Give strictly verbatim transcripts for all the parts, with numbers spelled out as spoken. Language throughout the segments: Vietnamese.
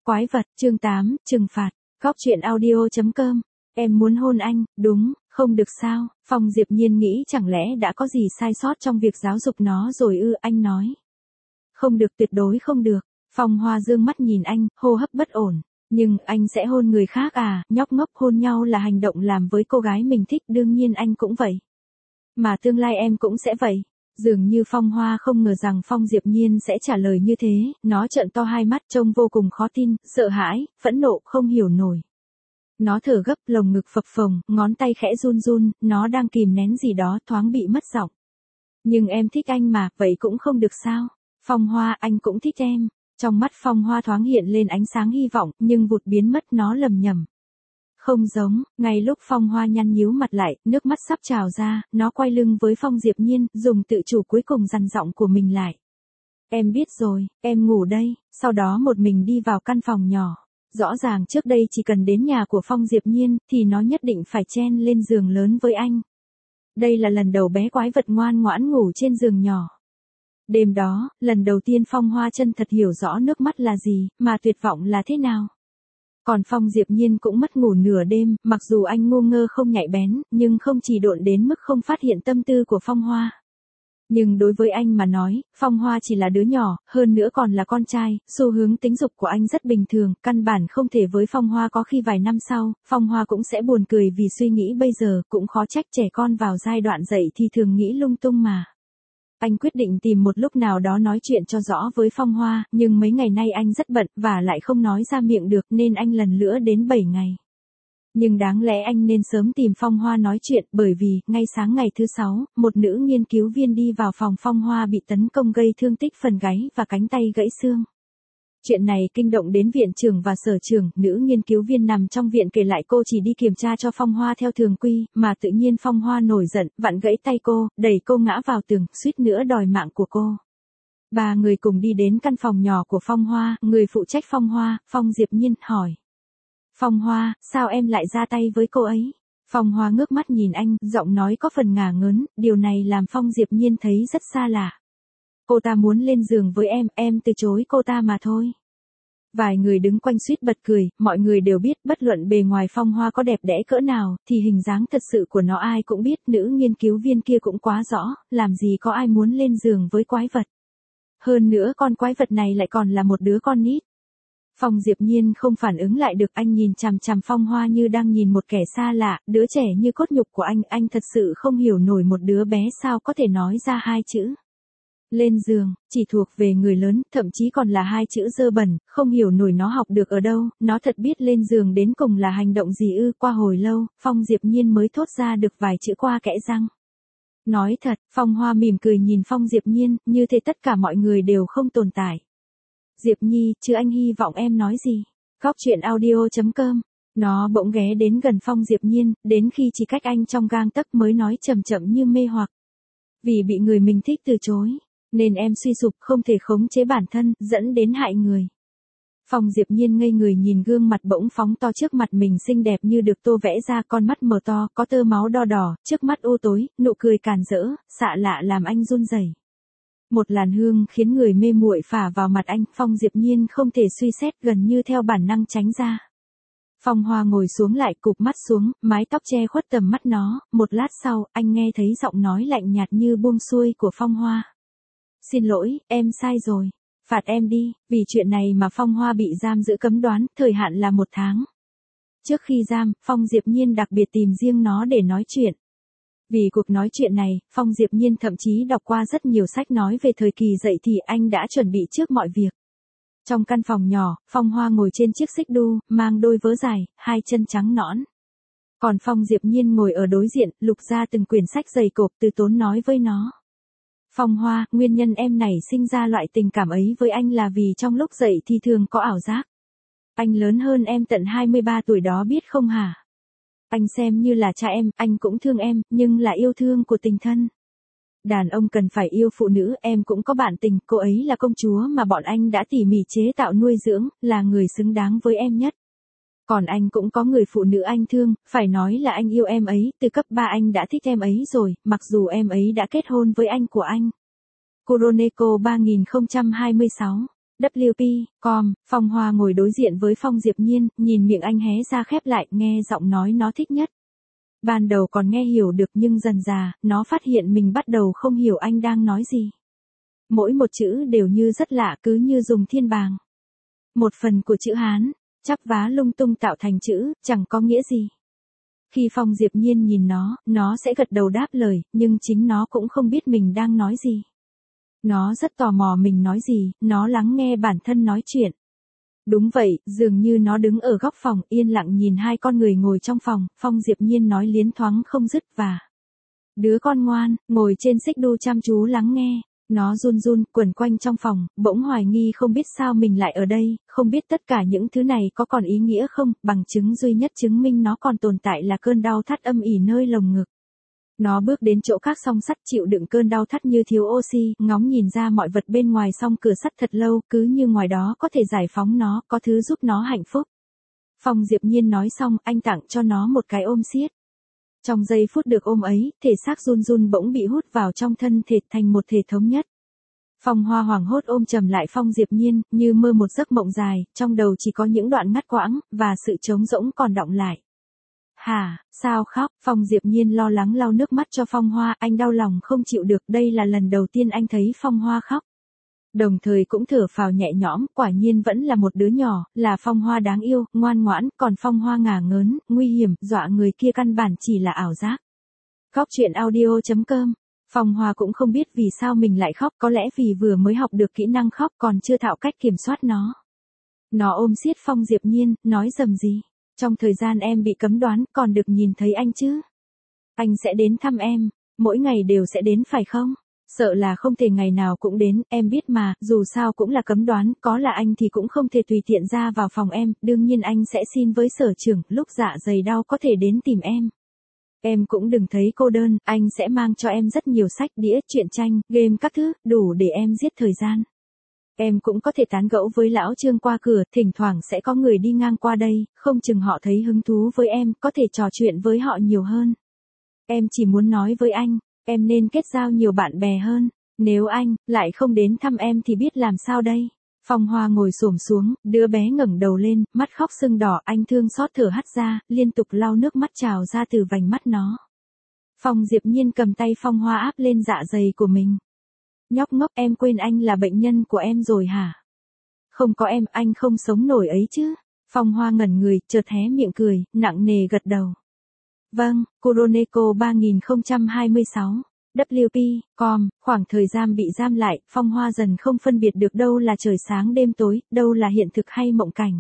Quái vật, chương tám, trừng phạt. Góc truyện audio chấm com. Em muốn hôn anh, đúng, không được sao? Phong Diệp Nhiên nghĩ chẳng lẽ đã có gì sai sót trong việc giáo dục nó rồi ư? Anh nói. Không được, tuyệt đối không được. Phong Hoa dương mắt nhìn anh, hô hấp bất ổn. Nhưng anh sẽ hôn người khác à? Nhóc ngốc, hôn nhau là hành động làm với cô gái mình thích, đương nhiên anh cũng vậy. Mà tương lai em cũng sẽ vậy. Dường như Phong Hoa không ngờ rằng Phong Diệp Nhiên sẽ trả lời như thế, nó trợn to hai mắt trông vô cùng khó tin, sợ hãi, phẫn nộ, không hiểu nổi. Nó thở gấp, lồng ngực phập phồng, ngón tay khẽ run run, nó đang kìm nén gì đó, thoáng bị mất giọng. Nhưng em thích anh mà, vậy cũng không được sao? Phong Hoa, anh cũng thích em. Trong mắt Phong Hoa thoáng hiện lên ánh sáng hy vọng, nhưng vụt biến mất, nó lầm nhầm. Không giống, ngay lúc Phong Hoa nhăn nhíu mặt lại, nước mắt sắp trào ra, nó quay lưng với Phong Diệp Nhiên, dùng tự chủ cuối cùng dằn giọng của mình lại. Em biết rồi, em ngủ đây, sau đó một mình đi vào căn phòng nhỏ. Rõ ràng trước đây chỉ cần đến nhà của Phong Diệp Nhiên, thì nó nhất định phải chen lên giường lớn với anh. Đây là lần đầu bé quái vật ngoan ngoãn ngủ trên giường nhỏ. Đêm đó, lần đầu tiên Phong Hoa chân thật hiểu rõ nước mắt là gì, mà tuyệt vọng là thế nào. Còn Phong Diệp Nhiên cũng mất ngủ nửa đêm, mặc dù anh ngu ngơ không nhạy bén, nhưng không chỉ độn đến mức không phát hiện tâm tư của Phong Hoa. Nhưng đối với anh mà nói, Phong Hoa chỉ là đứa nhỏ, hơn nữa còn là con trai, xu hướng tính dục của anh rất bình thường, căn bản không thể với Phong Hoa. Có khi vài năm sau, Phong Hoa cũng sẽ buồn cười vì suy nghĩ bây giờ, cũng khó trách trẻ con vào giai đoạn dậy thì thường nghĩ lung tung mà. Anh quyết định tìm một lúc nào đó nói chuyện cho rõ với Phong Hoa, nhưng mấy ngày nay anh rất bận, và lại không nói ra miệng được nên anh lần nữa đến bảy ngày. Nhưng đáng lẽ anh nên sớm tìm Phong Hoa nói chuyện, bởi vì, ngay sáng ngày thứ sáu, một nữ nghiên cứu viên đi vào phòng Phong Hoa bị tấn công gây thương tích phần gáy và cánh tay gãy xương. Chuyện này kinh động đến viện trưởng và sở trưởng, nữ nghiên cứu viên nằm trong viện kể lại cô chỉ đi kiểm tra cho Phong Hoa theo thường quy, mà tự nhiên Phong Hoa nổi giận, vặn gãy tay cô, đẩy cô ngã vào tường, suýt nữa đòi mạng của cô. Ba người cùng đi đến căn phòng nhỏ của Phong Hoa, người phụ trách Phong Hoa, Phong Diệp Nhiên, hỏi. Phong Hoa, sao em lại ra tay với cô ấy? Phong Hoa ngước mắt nhìn anh, giọng nói có phần ngả ngớn, điều này làm Phong Diệp Nhiên thấy rất xa lạ. Cô ta muốn lên giường với em, em từ chối cô ta mà thôi. Vài người đứng quanh suýt bật cười, mọi người đều biết bất luận bề ngoài Phong Hoa có đẹp đẽ cỡ nào, thì hình dáng thật sự của nó ai cũng biết, nữ nghiên cứu viên kia cũng quá rõ, làm gì có ai muốn lên giường với quái vật. Hơn nữa con quái vật này lại còn là một đứa con nít. Phong Diệp Nhiên không phản ứng lại được, anh nhìn chằm chằm Phong Hoa như đang nhìn một kẻ xa lạ, đứa trẻ như cốt nhục của anh, anh thật sự không hiểu nổi một đứa bé sao có thể nói ra hai chữ. Lên giường, chỉ thuộc về người lớn, thậm chí còn là hai chữ dơ bẩn, không hiểu nổi nó học được ở đâu, nó thật biết lên giường đến cùng là hành động gì ư? Qua hồi lâu, Phong Diệp Nhiên mới thốt ra được vài chữ qua kẽ răng. Nói thật, Phong Hoa mỉm cười nhìn Phong Diệp Nhiên, như thế tất cả mọi người đều không tồn tại. Diệp Nhi, chứ anh hy vọng em nói gì? Góc truyện audio chấm com. Nó bỗng ghé đến gần Phong Diệp Nhiên, đến khi chỉ cách anh trong gang tấc mới nói chậm chậm như mê hoặc. Vì bị người mình thích từ chối, nên em suy sụp, không thể khống chế bản thân, dẫn đến hại người. Phong Diệp Nhiên ngây người nhìn gương mặt bỗng phóng to trước mặt mình xinh đẹp như được tô vẽ ra, con mắt mở to, có tơ máu đo đỏ, trước mắt u tối, nụ cười càn rỡ, xạ lạ làm anh run rẩy. Một làn hương khiến người mê muội phả vào mặt anh, Phong Diệp Nhiên không thể suy xét, gần như theo bản năng tránh ra. Phong Hoa ngồi xuống lại, cụp mắt xuống, mái tóc che khuất tầm mắt nó, một lát sau, anh nghe thấy giọng nói lạnh nhạt như buông xuôi của Phong Hoa. Xin lỗi, em sai rồi. Phạt em đi, vì chuyện này mà Phong Hoa bị giam giữ cấm đoán, thời hạn là một tháng. Trước khi giam, Phong Diệp Nhiên đặc biệt tìm riêng nó để nói chuyện. Vì cuộc nói chuyện này, Phong Diệp Nhiên thậm chí đọc qua rất nhiều sách nói về thời kỳ dậy thì, anh đã chuẩn bị trước mọi việc. Trong căn phòng nhỏ, Phong Hoa ngồi trên chiếc xích đu, mang đôi vớ dài, hai chân trắng nõn. Còn Phong Diệp Nhiên ngồi ở đối diện, lục ra từng quyển sách dày cộp, từ tốn nói với nó. Phong Hoa, nguyên nhân em nảy sinh ra loại tình cảm ấy với anh là vì trong lúc dậy thì thường có ảo giác. Anh lớn hơn em tận hai mươi ba tuổi đó biết không hả? Anh xem như là cha em, anh cũng thương em, nhưng là yêu thương của tình thân. Đàn ông cần phải yêu phụ nữ, em cũng có bạn tình, cô ấy là công chúa mà bọn anh đã tỉ mỉ chế tạo nuôi dưỡng, là người xứng đáng với em nhất. Còn anh cũng có người phụ nữ anh thương, phải nói là anh yêu em ấy, từ cấp ba anh đã thích em ấy rồi, mặc dù em ấy đã kết hôn với anh của anh. Kuroneko ba nghìn không trăm hai mươi sáu W P, com, Phong Hoa ngồi đối diện với Phong Diệp Nhiên, nhìn miệng anh hé ra khép lại, nghe giọng nói nó thích nhất. Ban đầu còn nghe hiểu được nhưng dần dà, nó phát hiện mình bắt đầu không hiểu anh đang nói gì. Mỗi một chữ đều như rất lạ, cứ như dùng thiên bàng. Một phần của chữ Hán, chắp vá lung tung tạo thành chữ, chẳng có nghĩa gì. Khi Phong Diệp Nhiên nhìn nó, nó sẽ gật đầu đáp lời, nhưng chính nó cũng không biết mình đang nói gì. Nó rất tò mò mình nói gì, nó lắng nghe bản thân nói chuyện. Đúng vậy, dường như nó đứng ở góc phòng, yên lặng nhìn hai con người ngồi trong phòng, Phong Diệp Nhiên nói liến thoáng không dứt và đứa con ngoan, ngồi trên xích đu chăm chú lắng nghe. Nó run run, quẩn quanh trong phòng, bỗng hoài nghi không biết sao mình lại ở đây, không biết tất cả những thứ này có còn ý nghĩa không, bằng chứng duy nhất chứng minh nó còn tồn tại là cơn đau thắt âm ỉ nơi lồng ngực. Nó bước đến chỗ khác song sắt chịu đựng cơn đau thắt như thiếu oxy, ngóng nhìn ra mọi vật bên ngoài song cửa sắt thật lâu, cứ như ngoài đó có thể giải phóng nó, có thứ giúp nó hạnh phúc. Phong Diệp Nhiên nói xong, anh tặng cho nó một cái ôm siết. Trong giây phút được ôm ấy, thể xác run run bỗng bị hút vào trong thân thể thành một thể thống nhất. Phong Hoa hoảng hốt ôm chầm lại Phong Diệp Nhiên, như mơ một giấc mộng dài, trong đầu chỉ có những đoạn ngắt quãng, và sự trống rỗng còn đọng lại. Hả, sao khóc? Phong Diệp Nhiên lo lắng lau nước mắt cho Phong Hoa, anh đau lòng không chịu được, đây là lần đầu tiên anh thấy Phong Hoa khóc. Đồng thời cũng thở phào nhẹ nhõm, quả nhiên vẫn là một đứa nhỏ, là Phong Hoa đáng yêu, ngoan ngoãn, còn Phong Hoa ngả ngớn, nguy hiểm, dọa người kia căn bản chỉ là ảo giác. Góc truyện audio chấm com. Phong Hoa cũng không biết vì sao mình lại khóc, có lẽ vì vừa mới học được kỹ năng khóc còn chưa thạo cách kiểm soát nó. Nó ôm siết Phong Diệp Nhiên, nói rầm gì. Trong thời gian em bị cấm đoán, còn được nhìn thấy anh chứ? Anh sẽ đến thăm em, mỗi ngày đều sẽ đến phải không? Sợ là không thể ngày nào cũng đến, em biết mà, dù sao cũng là cấm đoán, có là anh thì cũng không thể tùy tiện ra vào phòng em, đương nhiên anh sẽ xin với sở trưởng, lúc dạ dày đau có thể đến tìm em. Em cũng đừng thấy cô đơn, anh sẽ mang cho em rất nhiều sách, đĩa, truyện tranh, game các thứ, đủ để em giết thời gian. Em cũng có thể tán gẫu với lão Trương qua cửa, thỉnh thoảng sẽ có người đi ngang qua đây, không chừng họ thấy hứng thú với em, có thể trò chuyện với họ nhiều hơn. Em chỉ muốn nói với anh, em nên kết giao nhiều bạn bè hơn, nếu anh lại không đến thăm em thì biết làm sao đây. Phong Hoa ngồi xổm xuống, đứa bé ngẩng đầu lên, mắt khóc sưng đỏ, anh thương xót thở hắt ra, liên tục lau nước mắt trào ra từ vành mắt nó. Phong Diệp Nhiên cầm tay Phong Hoa áp lên dạ dày của mình. Nhóc ngốc, em quên anh là bệnh nhân của em rồi hả? Không có em, anh không sống nổi ấy chứ. Phong Hoa ngẩn người, chợt hé miệng cười, nặng nề gật đầu. Vâng, Kuroneko ba không hai sáu. W P, com, khoảng thời gian bị giam lại, Phong Hoa dần không phân biệt được đâu là trời sáng đêm tối, đâu là hiện thực hay mộng cảnh.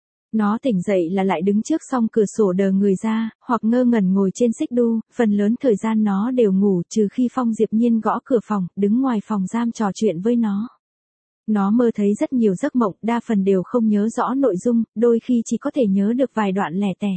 Nó tỉnh dậy là lại đứng trước song cửa sổ đờ người ra, hoặc ngơ ngẩn ngồi trên xích đu, phần lớn thời gian nó đều ngủ trừ khi Phong Diệp Nhiên gõ cửa phòng, đứng ngoài phòng giam trò chuyện với nó. Nó mơ thấy rất nhiều giấc mộng, đa phần đều không nhớ rõ nội dung, đôi khi chỉ có thể nhớ được vài đoạn lẻ tẻ.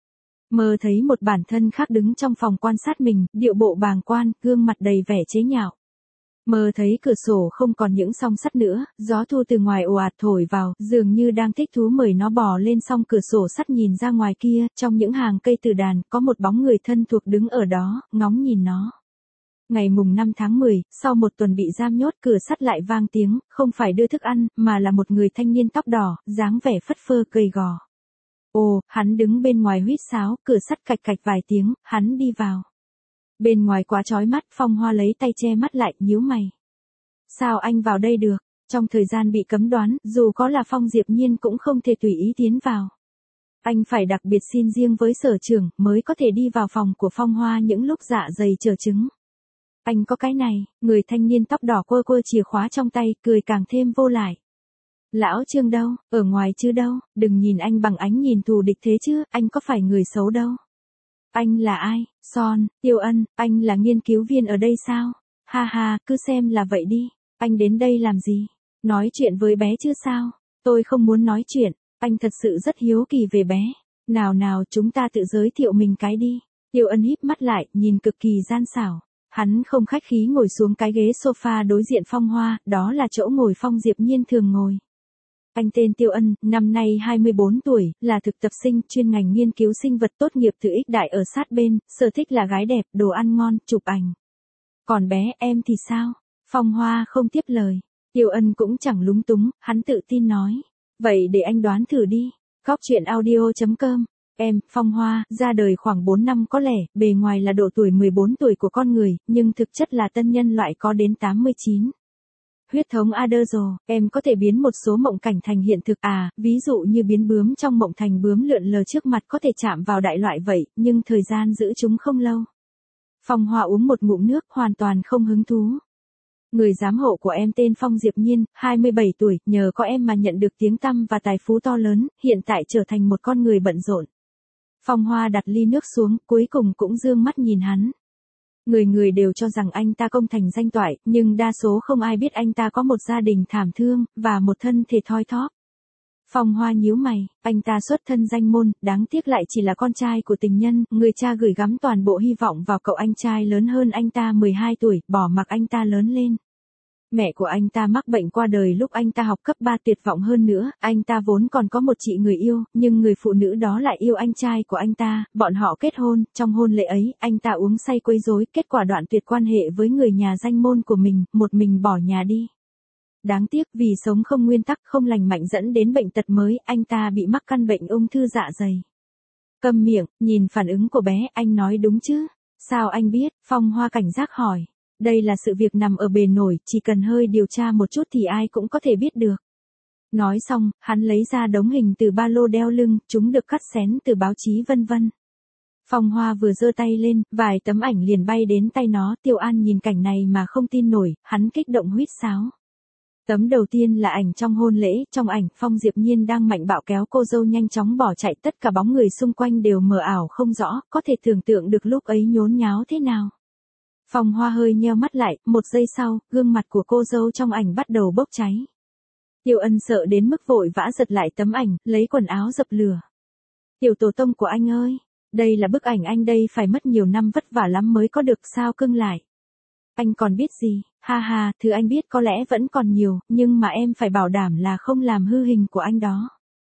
Mơ thấy một bản thân khác đứng trong phòng quan sát mình, điệu bộ bàng quan, gương mặt đầy vẻ chế nhạo. Mơ thấy cửa sổ không còn những song sắt nữa, gió thu từ ngoài ồ ạt thổi vào, dường như đang thích thú mời nó bò lên song cửa sổ sắt nhìn ra ngoài kia, trong những hàng cây từ đàn, có một bóng người thân thuộc đứng ở đó, ngóng nhìn nó. Ngày mùng năm tháng mười, sau một tuần bị giam nhốt, cửa sắt lại vang tiếng, không phải đưa thức ăn, mà là một người thanh niên tóc đỏ, dáng vẻ phất phơ gầy gò. Ồ, hắn đứng bên ngoài huýt sáo, cửa sắt cạch cạch vài tiếng, hắn đi vào. Bên ngoài quá chói mắt, Phong Hoa lấy tay che mắt lại, nhíu mày. Sao anh vào đây được? Trong thời gian bị cấm đoán, dù có là Phong Diệp Nhiên cũng không thể tùy ý tiến vào. Anh phải đặc biệt xin riêng với sở trưởng, mới có thể đi vào phòng của Phong Hoa những lúc dạ dày chờ trứng. Anh có cái này, người thanh niên tóc đỏ quơ quơ chìa khóa trong tay, cười càng thêm vô lại. Lão Trương đâu, ở ngoài chứ đâu, đừng nhìn anh bằng ánh nhìn thù địch thế chứ, anh có phải người xấu đâu. Anh là ai? Son, Tiêu Ân, anh là nghiên cứu viên ở đây sao? Ha ha, cứ xem là vậy đi. Anh đến đây làm gì? Nói chuyện với bé chứ sao? Tôi không muốn nói chuyện, anh thật sự rất hiếu kỳ về bé. Nào nào chúng ta tự giới thiệu mình cái đi. Tiêu Ân híp mắt lại, nhìn cực kỳ gian xảo. Hắn không khách khí ngồi xuống cái ghế sofa đối diện Phong Hoa, đó là chỗ ngồi Phong Diệp Nhiên thường ngồi. Anh tên Tiêu Ân, năm nay hai mươi bốn tuổi, là thực tập sinh, chuyên ngành nghiên cứu sinh vật, tốt nghiệp từ Ích Đại ở sát bên, sở thích là gái đẹp, đồ ăn ngon, chụp ảnh. Còn bé em thì sao? Phong Hoa không tiếp lời. Tiêu Ân cũng chẳng lúng túng, hắn tự tin nói. Vậy để anh đoán thử đi. Góc chuyện audio chấm com. Em, Phong Hoa, ra đời khoảng bốn năm có lẽ, bề ngoài là độ tuổi mười bốn tuổi của con người, nhưng thực chất là tân nhân loại có đến tám mươi chín. Huyết thống Adderzo, em có thể biến một số mộng cảnh thành hiện thực à, ví dụ như biến bướm trong mộng thành bướm lượn lờ trước mặt có thể chạm vào đại loại vậy, nhưng thời gian giữ chúng không lâu. Phong Hoa uống một ngụm nước, hoàn toàn không hứng thú. Người giám hộ của em tên Phong Diệp Nhiên, hai mươi bảy tuổi, nhờ có em mà nhận được tiếng tăm và tài phú to lớn, hiện tại trở thành một con người bận rộn. Phong Hoa đặt ly nước xuống, cuối cùng cũng dương mắt nhìn hắn. Người người đều cho rằng anh ta công thành danh toại, nhưng đa số không ai biết anh ta có một gia đình thảm thương, và một thân thể thoi thóp. Phong Hoa nhíu mày, anh ta xuất thân danh môn, đáng tiếc lại chỉ là con trai của tình nhân, người cha gửi gắm toàn bộ hy vọng vào cậu anh trai lớn hơn anh ta mười hai tuổi, bỏ mặc anh ta lớn lên. Mẹ của anh ta mắc bệnh qua đời lúc anh ta học cấp ba, tuyệt vọng hơn nữa, anh ta vốn còn có một chị người yêu, nhưng người phụ nữ đó lại yêu anh trai của anh ta, bọn họ kết hôn, trong hôn lễ ấy, anh ta uống say quấy rối, kết quả đoạn tuyệt quan hệ với người nhà danh môn của mình, một mình bỏ nhà đi. Đáng tiếc vì sống không nguyên tắc, không lành mạnh dẫn đến bệnh tật mới, anh ta bị mắc căn bệnh ung thư dạ dày. Câm miệng, nhìn phản ứng của bé, anh nói đúng chứ? Sao anh biết? Phong Hoa cảnh giác hỏi. Đây là sự việc nằm ở bề nổi, chỉ cần hơi điều tra một chút thì ai cũng có thể biết được. Nói xong, hắn lấy ra đống hình từ ba lô đeo lưng, chúng được cắt xén từ báo chí vân vân. Phong Hoa vừa giơ tay lên, vài tấm ảnh liền bay đến tay nó, Tiêu An nhìn cảnh này mà không tin nổi, hắn kích động huýt sáo. Tấm đầu tiên là ảnh trong hôn lễ, trong ảnh, Phong Diệp Nhiên đang mạnh bạo kéo cô dâu nhanh chóng bỏ chạy, tất cả bóng người xung quanh đều mờ ảo không rõ, có thể tưởng tượng được lúc ấy nhốn nháo thế nào. Phong Hoa hơi nheo mắt lại, một giây sau, gương mặt của cô dâu trong ảnh bắt đầu bốc cháy. Tiêu Ân sợ đến mức vội vã giật lại tấm ảnh, lấy quần áo dập lửa. Tiểu tổ tông của anh ơi, đây là bức ảnh anh đây phải mất nhiều năm vất vả lắm mới có được, sao cưng lại. Anh còn biết gì, ha ha, thứ anh biết có lẽ vẫn còn nhiều, nhưng mà em phải bảo đảm là không làm hư hình của anh đó.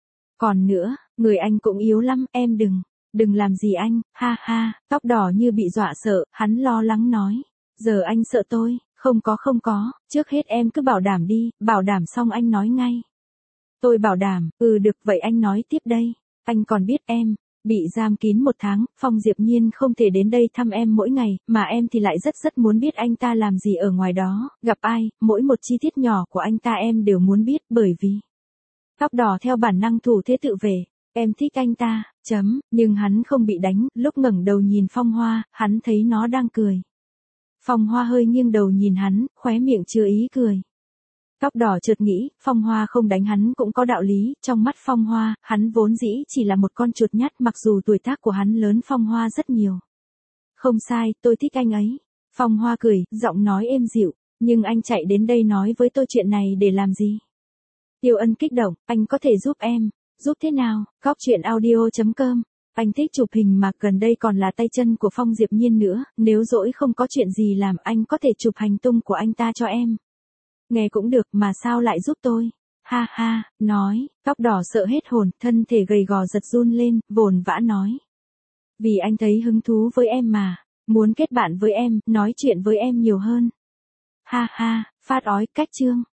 Còn nữa, người anh cũng yếu lắm, em đừng, đừng làm gì anh, ha ha, tóc đỏ như bị dọa sợ, hắn lo lắng nói. Giờ anh sợ tôi, không có không có, trước hết em cứ bảo đảm đi, bảo đảm xong anh nói ngay. Tôi bảo đảm, ừ được vậy anh nói tiếp đây, anh còn biết em. Bị giam kín một tháng, Phong Diệp Nhiên không thể đến đây thăm em mỗi ngày, mà em thì lại rất rất muốn biết anh ta làm gì ở ngoài đó, gặp ai, mỗi một chi tiết nhỏ của anh ta em đều muốn biết, bởi vì tóc đỏ theo bản năng thủ thế tự vệ, em thích anh ta, chấm, nhưng hắn không bị đánh, lúc ngẩng đầu nhìn Phong Hoa, hắn thấy nó đang cười. Phong Hoa hơi nghiêng đầu nhìn hắn, khóe miệng chứa ý cười. Tóc đỏ chợt nghĩ, Phong Hoa không đánh hắn cũng có đạo lý, trong mắt Phong Hoa, hắn vốn dĩ chỉ là một con chuột nhắt mặc dù tuổi tác của hắn lớn Phong Hoa rất nhiều. Không sai, tôi thích anh ấy. Phong Hoa cười, giọng nói êm dịu, nhưng anh chạy đến đây nói với tôi chuyện này để làm gì? Tiêu Ân kích động, anh có thể giúp em, giúp thế nào? Góc chuyện audio chấm com. Anh thích chụp hình mà gần đây còn là tay chân của Phong Diệp Nhiên nữa, nếu dỗi không có chuyện gì làm anh có thể chụp hành tung của anh ta cho em. Nghe cũng được mà sao lại giúp tôi? Ha ha, nói, tóc đỏ sợ hết hồn, thân thể gầy gò giật run lên, vồn vã nói. Vì anh thấy hứng thú với em mà, muốn kết bạn với em, nói chuyện với em nhiều hơn. Ha ha, phát ói, cách chương.